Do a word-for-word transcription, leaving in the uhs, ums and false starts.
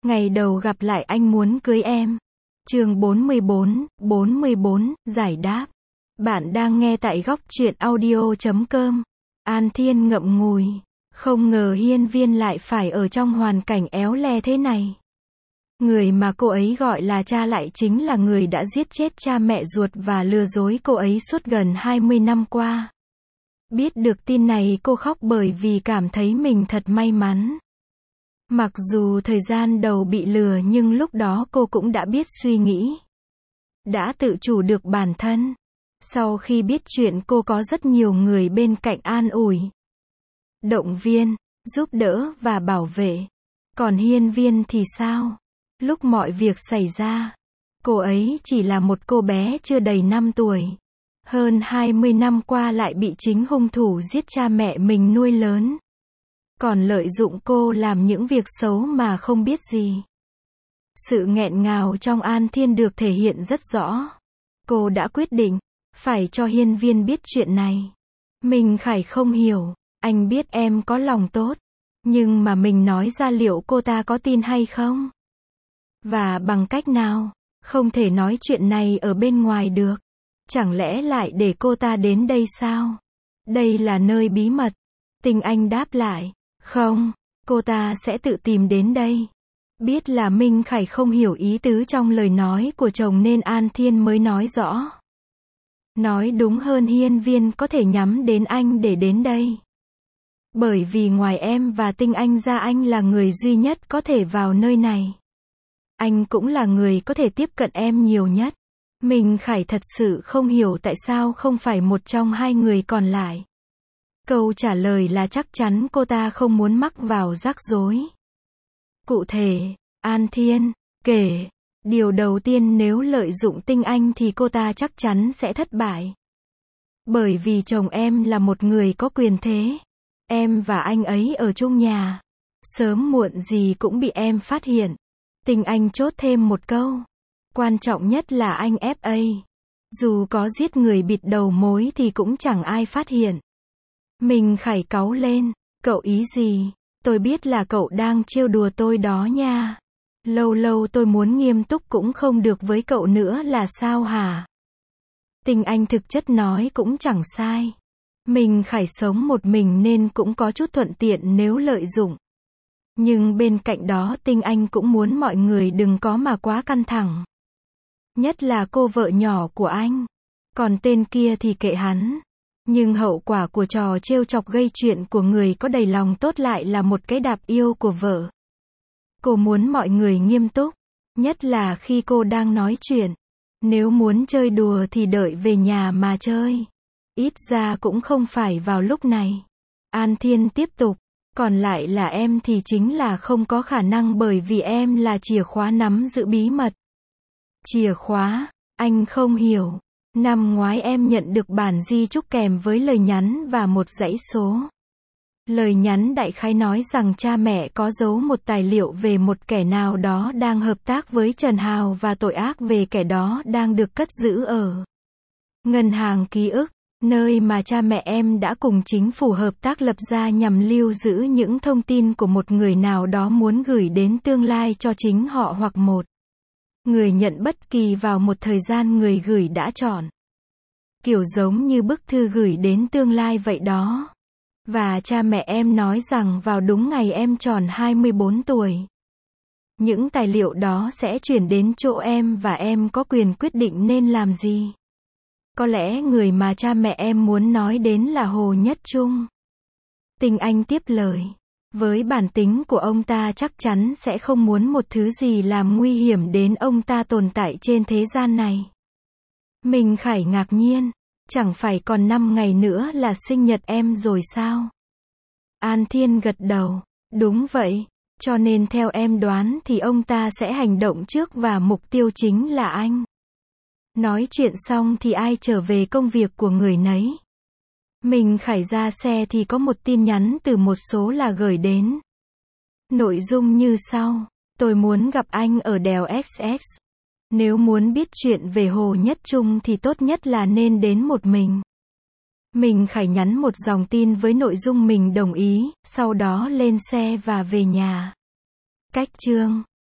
Ngày đầu gặp lại anh muốn cưới em. Chương bốn mươi bốn, bốn mươi bốn, giải đáp. Bạn đang nghe tại góc truyện audio chấm com. An Thiên ngậm ngùi. Không ngờ Hiên Viên lại phải ở trong hoàn cảnh éo le thế này. Người mà cô ấy gọi là cha lại chính là người đã giết chết cha mẹ ruột và lừa dối cô ấy suốt gần hai mươi năm qua. Biết được tin này cô khóc bởi vì cảm thấy mình thật may mắn. Mặc dù thời gian đầu bị lừa nhưng lúc đó cô cũng đã biết suy nghĩ. Đã tự chủ được bản thân. Sau khi biết chuyện cô có rất nhiều người bên cạnh an ủi, động viên, giúp đỡ và bảo vệ. Còn Hiên Viên thì sao? Lúc mọi việc xảy ra, cô ấy chỉ là một cô bé chưa đầy năm tuổi. Hơn hai mươi năm qua lại bị chính hung thủ giết cha mẹ mình nuôi lớn. Còn lợi dụng cô làm những việc xấu mà không biết gì. Sự nghẹn ngào trong An Thiên được thể hiện rất rõ. Cô đã quyết định, phải cho Hiên Viên biết chuyện này. Minh Khải không hiểu, anh biết em có lòng tốt. Nhưng mà mình nói ra liệu cô ta có tin hay không? Và bằng cách nào? Không thể nói chuyện này ở bên ngoài được. Chẳng lẽ lại để cô ta đến đây sao? Đây là nơi bí mật. Tinh Anh đáp lại. Không, cô ta sẽ tự tìm đến đây. Biết là Minh Khải không hiểu ý tứ trong lời nói của chồng nên An Thiên mới nói rõ. Nói đúng hơn Hiên Viên có thể nhắm đến anh để đến đây. Bởi vì ngoài em và Tinh Anh ra anh là người duy nhất có thể vào nơi này. Anh cũng là người có thể tiếp cận em nhiều nhất. Minh Khải thật sự không hiểu tại sao không phải một trong hai người còn lại. Câu trả lời là chắc chắn cô ta không muốn mắc vào rắc rối. Cụ thể, An Thiên kể, điều đầu tiên nếu lợi dụng Tinh Anh thì cô ta chắc chắn sẽ thất bại. Bởi vì chồng em là một người có quyền thế. Em và anh ấy ở chung nhà. Sớm muộn gì cũng bị em phát hiện. Tinh Anh chốt thêm một câu. Quan trọng nhất là anh ép a. Dù có giết người bịt đầu mối thì cũng chẳng ai phát hiện. Mình Khải cáu lên. Cậu ý gì? Tôi biết là cậu đang trêu đùa tôi đó nha. Lâu lâu tôi muốn nghiêm túc cũng không được với cậu nữa là sao hả? Tinh Anh thực chất nói cũng chẳng sai. Mình Khải sống một mình nên cũng có chút thuận tiện nếu lợi dụng. Nhưng bên cạnh đó Tinh Anh cũng muốn mọi người đừng có mà quá căng thẳng. Nhất là cô vợ nhỏ của anh. Còn tên kia thì kệ hắn. Nhưng hậu quả của trò trêu chọc gây chuyện của người có đầy lòng tốt lại là một cái đạp yêu của vợ. Cô muốn mọi người nghiêm túc. Nhất là khi cô đang nói chuyện. Nếu muốn chơi đùa thì đợi về nhà mà chơi. Ít ra cũng không phải vào lúc này. An Thiên tiếp tục. Còn lại là em thì chính là không có khả năng bởi vì em là chìa khóa nắm giữ bí mật. Chìa khóa, anh không hiểu. Năm ngoái em nhận được bản di chúc kèm với lời nhắn và một dãy số. Lời nhắn đại khái nói rằng cha mẹ có giấu một tài liệu về một kẻ nào đó đang hợp tác với Trần Hào và tội ác về kẻ đó đang được cất giữ ở ngân hàng ký ức. Nơi mà cha mẹ em đã cùng chính phủ hợp tác lập ra nhằm lưu giữ những thông tin của một người nào đó muốn gửi đến tương lai cho chính họ hoặc một người nhận bất kỳ vào một thời gian người gửi đã chọn. Kiểu giống như bức thư gửi đến tương lai vậy đó. Và cha mẹ em nói rằng vào đúng ngày em tròn hai mươi bốn tuổi. Những tài liệu đó sẽ chuyển đến chỗ em và em có quyền quyết định nên làm gì. Có lẽ người mà cha mẹ em muốn nói đến là Hồ Nhất Trung. Tinh Anh tiếp lời. Với bản tính của ông ta chắc chắn sẽ không muốn một thứ gì làm nguy hiểm đến ông ta tồn tại trên thế gian này. Minh Khải ngạc nhiên. Chẳng phải còn năm ngày nữa là sinh nhật em rồi sao? An Thiên gật đầu. Đúng vậy. Cho nên theo em đoán thì ông ta sẽ hành động trước và mục tiêu chính là anh. Nói chuyện xong thì ai trở về công việc của người nấy. Mình Khải ra xe thì có một tin nhắn từ một số là gửi đến. Nội dung như sau. Tôi muốn gặp anh ở đèo ích ích. Nếu muốn biết chuyện về Hồ Nhất Trung thì tốt nhất là nên đến một mình. Mình Khải nhắn một dòng tin với nội dung mình đồng ý, sau đó lên xe và về nhà. Cách chương